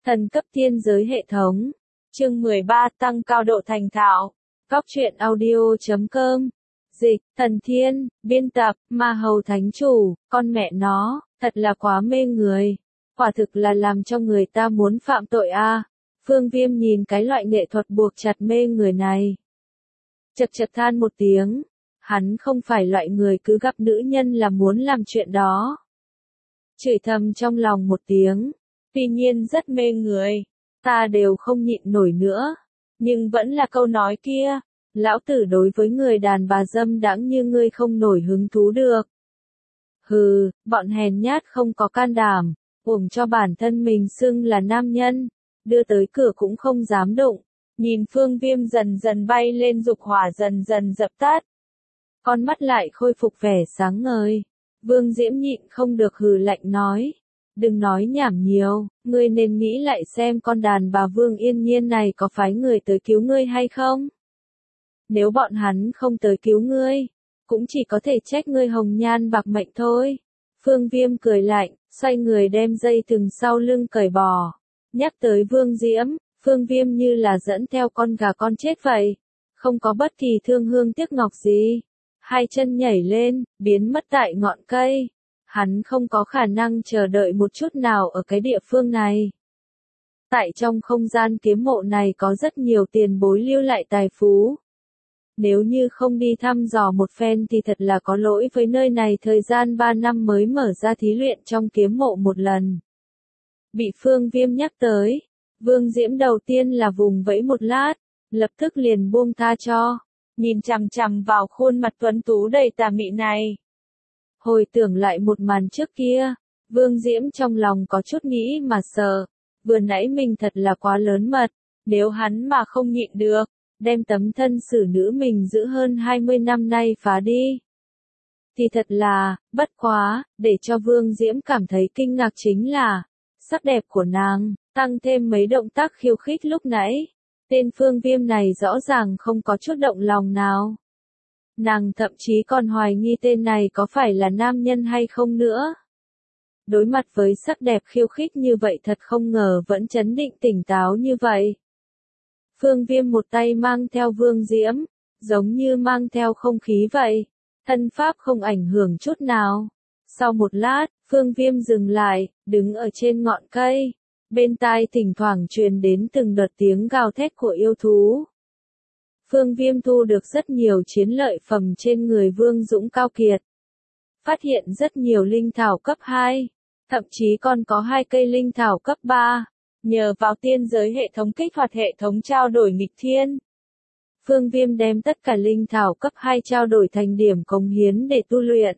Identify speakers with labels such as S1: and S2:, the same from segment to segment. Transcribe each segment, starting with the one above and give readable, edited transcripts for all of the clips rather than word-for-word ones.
S1: Thần cấp thiên giới hệ thống. Chương 13 tăng cao độ thành thạo. Góc truyện audio.com. Dịch, Thần Thiên, biên tập, Ma Hầu Thánh Chủ, con mẹ nó, thật là quá mê người. Quả thực là làm cho người ta muốn phạm tội a. Phương Viêm nhìn cái loại nghệ thuật buộc chặt mê người này. Chật chật than một tiếng. Hắn không phải loại người cứ gặp nữ nhân là muốn làm chuyện đó. Chửi thầm trong lòng một tiếng. Tuy nhiên rất mê người. Ta đều không nhịn nổi nữa. Nhưng vẫn là câu nói kia. Lão tử đối với người đàn bà dâm đãng như ngươi không nổi hứng thú được. Hừ, bọn hèn nhát không có can đảm. Uổng cho bản thân mình xưng là nam nhân. Đưa tới cửa cũng không dám đụng. Nhìn Phương Viêm dần dần bay lên, dục hỏa dần dần dập tắt. Con mắt lại khôi phục vẻ sáng ngời. Vương Diễm nhịn không được hừ lạnh nói. Đừng nói nhảm nhiều, ngươi nên nghĩ lại xem con đàn bà Vương Yên Nhiên này có phái người tới cứu ngươi hay không? Nếu bọn hắn không tới cứu ngươi, cũng chỉ có thể trách ngươi hồng nhan bạc mệnh thôi. Phương Viêm cười lạnh, xoay người đem dây thừng sau lưng cởi bỏ. Nhắc tới Vương Diễm, Phương Viêm như là dẫn theo con gà con chết vậy. Không có bất kỳ thương hương tiếc ngọc gì. Hai chân nhảy lên, biến mất tại ngọn cây. Hắn không có khả năng chờ đợi một chút nào ở cái địa phương này. Tại trong không gian kiếm mộ này có rất nhiều tiền bối lưu lại tài phú. Nếu như không đi thăm dò một phen thì thật là có lỗi với nơi này, thời gian 3 năm mới mở ra thí luyện trong kiếm mộ một lần. Bị Phương Viêm nhắc tới, Vương Diễm đầu tiên là vùng vẫy một lát, lập tức liền buông tha cho, nhìn chằm chằm vào khuôn mặt tuấn tú đầy tà mị này. Hồi tưởng lại một màn trước kia, Vương Diễm trong lòng có chút nghĩ mà sợ, vừa nãy mình thật là quá lớn mật, nếu hắn mà không nhịn được, đem tấm thân xử nữ mình giữ hơn 20 năm nay phá đi. Thì thật là, bất quá, để cho Vương Diễm cảm thấy kinh ngạc chính là, sắc đẹp của nàng, tăng thêm mấy động tác khiêu khích lúc nãy, tên Phương Viêm này rõ ràng không có chút động lòng nào. Nàng thậm chí còn hoài nghi tên này có phải là nam nhân hay không nữa. Đối mặt với sắc đẹp khiêu khích như vậy thật không ngờ vẫn trấn định tỉnh táo như vậy. Phương Viêm một tay mang theo Vương Diễm, giống như mang theo không khí vậy. Thân pháp không ảnh hưởng chút nào. Sau một lát, Phương Viêm dừng lại, đứng ở trên ngọn cây. Bên tai thỉnh thoảng truyền đến từng đợt tiếng gào thét của yêu thú. Phương Viêm thu được rất nhiều chiến lợi phẩm trên người Vương Dũng cao kiệt. Phát hiện rất nhiều linh thảo cấp 2, thậm chí còn có 2 cây linh thảo cấp 3, nhờ vào tiên giới hệ thống kích hoạt hệ thống trao đổi nghịch thiên. Phương Viêm đem tất cả linh thảo cấp 2 trao đổi thành điểm cống hiến để tu luyện.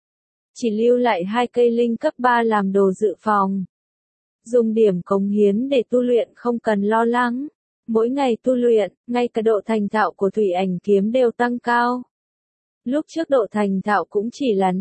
S1: Chỉ lưu lại 2 cây linh cấp 3 làm đồ dự phòng. Dùng điểm cống hiến để tu luyện không cần lo lắng. Mỗi ngày tu luyện, ngay cả độ thành thạo của thủy ảnh kiếm đều tăng cao. Lúc trước độ thành thạo cũng chỉ là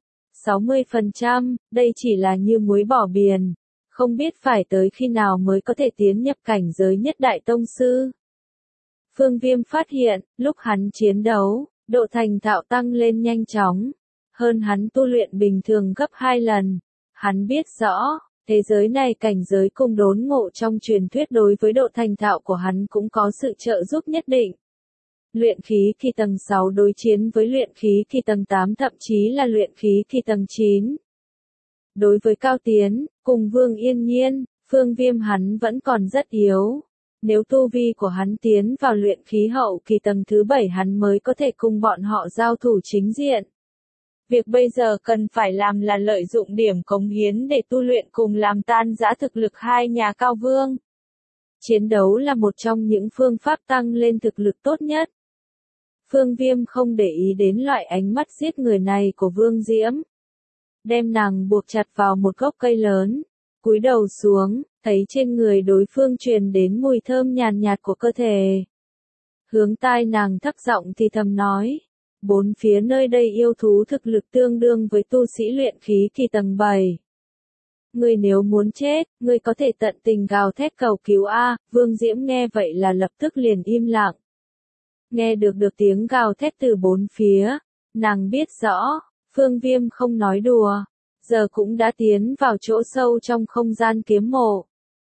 S1: 60%, đây chỉ là như muối bỏ biển. Không biết phải tới khi nào mới có thể tiến nhập cảnh giới nhất đại tông sư. Phương Viêm phát hiện, lúc hắn chiến đấu, độ thành thạo tăng lên nhanh chóng. Hơn hắn tu luyện bình thường gấp 2 lần. Hắn biết rõ, thế giới này cảnh giới cùng đốn ngộ trong truyền thuyết đối với độ thành thạo của hắn cũng có sự trợ giúp nhất định. Luyện khí kỳ tầng 6 đối chiến với luyện khí kỳ tầng 8, thậm chí là luyện khí kỳ tầng 9. Đối với Cao Tiến, cùng Vương Yên Nhiên, Phương Viêm hắn vẫn còn rất yếu. Nếu tu vi của hắn tiến vào luyện khí hậu kỳ tầng thứ 7 hắn mới có thể cùng bọn họ giao thủ chính diện. Việc bây giờ cần phải làm là lợi dụng điểm cống hiến để tu luyện cùng làm tan rã thực lực hai nhà cao vương. Chiến đấu là một trong những phương pháp tăng lên thực lực tốt nhất. Phương Viêm không để ý đến loại ánh mắt giết người này của Vương Diễm. Đem nàng buộc chặt vào một gốc cây lớn, cúi đầu xuống, thấy trên người đối phương truyền đến mùi thơm nhàn nhạt của cơ thể. Hướng tai nàng thấp giọng thì thầm nói. Bốn phía nơi đây yêu thú thực lực tương đương với tu sĩ luyện khí kỳ tầng 7. Ngươi nếu muốn chết, ngươi có thể tận tình gào thét cầu cứu a. Vương Diễm nghe vậy là lập tức liền im lặng. Nghe được tiếng gào thét từ bốn phía, nàng biết rõ, Phương Viêm không nói đùa, giờ cũng đã tiến vào chỗ sâu trong không gian kiếm mộ.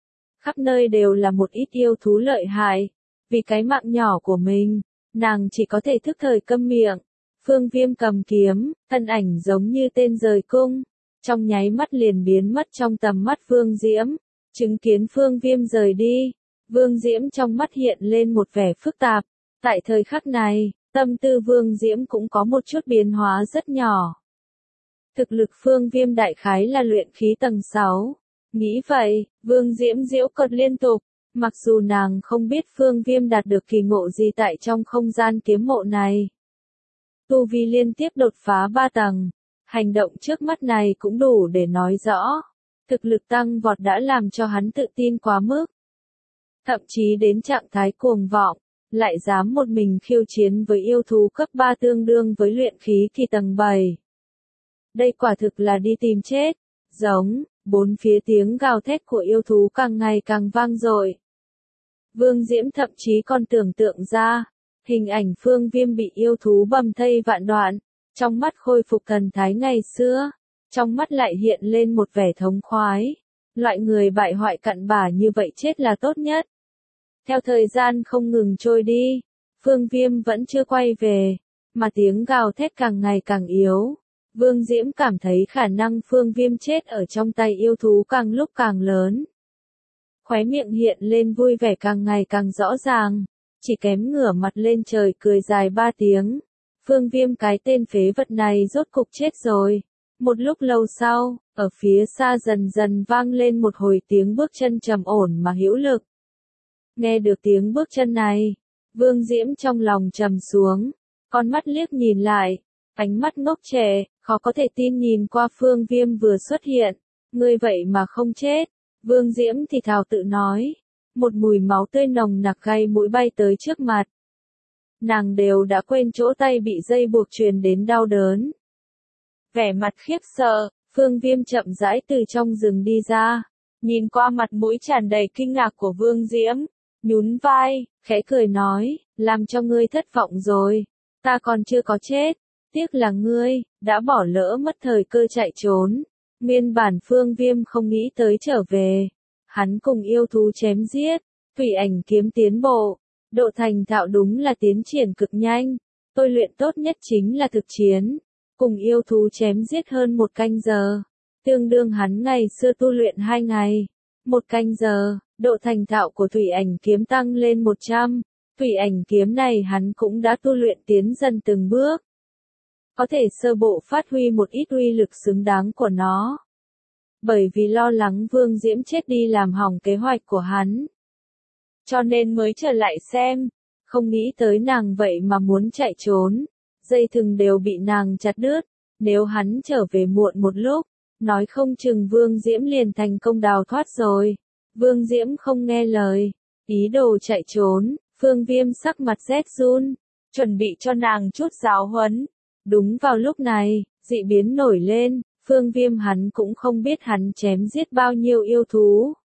S1: khắp nơi đều là một ít yêu thú lợi hại. Vì cái mạng nhỏ của mình, nàng chỉ có thể thức thời câm miệng. Phương Viêm cầm kiếm, thân ảnh giống như tên rời cung, trong nháy mắt liền biến mất trong tầm mắt Vương Diễm. Chứng kiến Phương Viêm rời đi, Vương Diễm trong mắt hiện lên một vẻ phức tạp. Tại thời khắc này, tâm tư Vương Diễm cũng có một chút biến hóa rất nhỏ. Thực lực Phương Viêm đại khái là luyện khí tầng 6. Nghĩ vậy, Vương Diễm giễu cợt liên tục. Mặc dù nàng không biết Phương Viêm đạt được kỳ ngộ gì tại trong không gian kiếm mộ này. Tu vi liên tiếp đột phá 3 tầng. Hành động trước mắt này cũng đủ để nói rõ. Thực lực tăng vọt đã làm cho hắn tự tin quá mức. Thậm chí đến trạng thái cuồng vọng, lại dám một mình khiêu chiến với yêu thú cấp 3 tương đương với luyện khí kỳ tầng 7. Đây quả thực là đi tìm chết. Giống, bốn phía tiếng gào thét của yêu thú càng ngày càng vang dội. Vương Diễm thậm chí còn tưởng tượng ra, hình ảnh Phương Viêm bị yêu thú bầm thây vạn đoạn, trong mắt khôi phục thần thái ngày xưa, trong mắt lại hiện lên một vẻ thống khoái. Loại người bại hoại cặn bã như vậy chết là tốt nhất. Theo thời gian không ngừng trôi đi, Phương Viêm vẫn chưa quay về, mà tiếng gào thét càng ngày càng yếu. Vương Diễm cảm thấy khả năng Phương Viêm chết ở trong tay yêu thú càng lúc càng lớn. Khóe miệng hiện lên vui vẻ càng ngày càng rõ ràng, chỉ kém ngửa mặt lên trời cười dài 3 tiếng. Phương Viêm cái tên phế vật này rốt cục chết rồi. Một lúc lâu sau, ở phía xa dần dần vang lên một hồi tiếng bước chân trầm ổn mà hữu lực. Nghe được tiếng bước chân này, Vương Diễm trong lòng trầm xuống, con mắt liếc nhìn lại, ánh mắt ngốc trẻ, khó có thể tin nhìn qua Phương Viêm vừa xuất hiện. Ngươi vậy mà không chết. Vương Diễm thì thào tự nói. Một mùi máu tươi nồng nặc gây mũi bay tới trước mặt. Nàng đều đã quên chỗ tay bị dây buộc truyền đến đau đớn. Vẻ mặt khiếp sợ, Phương Viêm chậm rãi từ trong rừng đi ra. Nhìn qua mặt mũi tràn đầy kinh ngạc của Vương Diễm, nhún vai, khẽ cười nói, làm cho ngươi thất vọng rồi. Ta còn chưa có chết. Tiếc là ngươi, đã bỏ lỡ mất thời cơ chạy trốn. Nguyên bản Phương Viêm không nghĩ tới trở về. Hắn cùng yêu thú chém giết, thủy ảnh kiếm tiến bộ. Độ thành thạo đúng là tiến triển cực nhanh. Tôi luyện tốt nhất chính là thực chiến. Cùng yêu thú chém giết hơn 1 canh giờ. Tương đương hắn ngày xưa tu luyện 2 ngày. 1 canh giờ, độ thành thạo của thủy ảnh kiếm tăng lên 100. Thủy ảnh kiếm này hắn cũng đã tu luyện tiến dần từng bước. Có thể sơ bộ phát huy một ít uy lực xứng đáng của nó. Bởi vì lo lắng Vương Diễm chết đi làm hỏng kế hoạch của hắn. Cho nên mới trở lại xem, không nghĩ tới nàng vậy mà muốn chạy trốn. Dây thừng đều bị nàng chặt đứt, nếu hắn trở về muộn một lúc, nói không chừng Vương Diễm liền thành công đào thoát rồi. Vương Diễm không nghe lời, ý đồ chạy trốn, Phương Viêm sắc mặt rét run, chuẩn bị cho nàng chút giáo huấn. Đúng vào lúc này, dị biến nổi lên, Phương Viêm hắn cũng không biết hắn chém giết bao nhiêu yêu thú.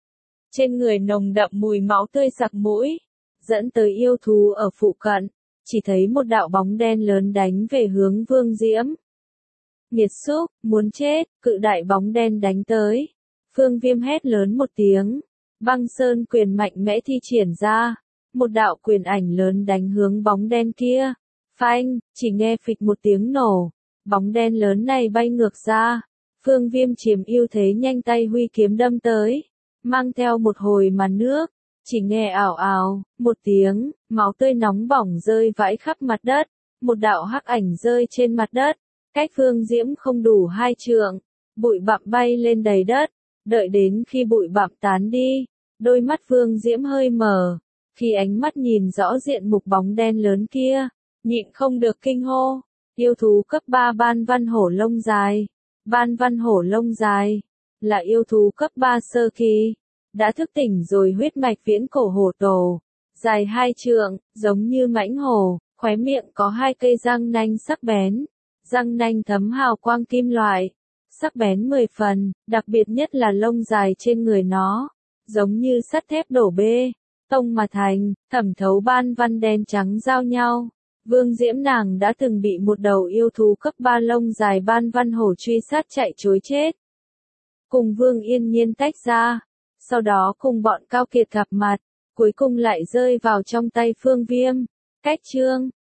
S1: Trên người nồng đậm mùi máu tươi sặc mũi, dẫn tới yêu thú ở phụ cận, chỉ thấy một đạo bóng đen lớn đánh về hướng Vương Diễm. Nghiệt xúc, muốn chết, cự đại bóng đen đánh tới. Phương Viêm hét lớn một tiếng, băng sơn quyền mạnh mẽ thi triển ra, một đạo quyền ảnh lớn đánh hướng bóng đen kia. Phanh, chỉ nghe phịch một tiếng nổ, bóng đen lớn này bay ngược ra. Phương Viêm chiếm ưu thế nhanh tay huy kiếm đâm tới, mang theo một hồi màn nước, chỉ nghe ảo ảo, một tiếng, máu tươi nóng bỏng rơi vãi khắp mặt đất, một đạo hắc ảnh rơi trên mặt đất, cách Phương Diễm không đủ 2 trượng, bụi bặm bay lên đầy đất, đợi đến khi bụi bặm tán đi, đôi mắt Phương Diễm hơi mở, khi ánh mắt nhìn rõ diện mục bóng đen lớn kia, nhịn không được kinh hô, yêu thú cấp 3 ban văn hổ lông dài. Ban văn hổ lông dài, là yêu thú cấp 3 sơ kỳ, đã thức tỉnh rồi huyết mạch viễn cổ hổ tổ, dài 2 trượng, giống như mãnh hổ, khóe miệng có 2 cây răng nanh sắc bén, răng nanh thấm hào quang kim loại, sắc bén 10 phần, đặc biệt nhất là lông dài trên người nó, giống như sắt thép đổ bê, tông mà thành, thẩm thấu ban văn đen trắng giao nhau. Vương Diễm nàng đã từng bị một đầu yêu thú cấp 3 lông dài ban văn hổ truy sát chạy trối chết. Cùng Vương Yên Nhiên tách ra, sau đó cùng bọn Cao Kiệt gặp mặt, cuối cùng lại rơi vào trong tay Phương Viêm. Cách chương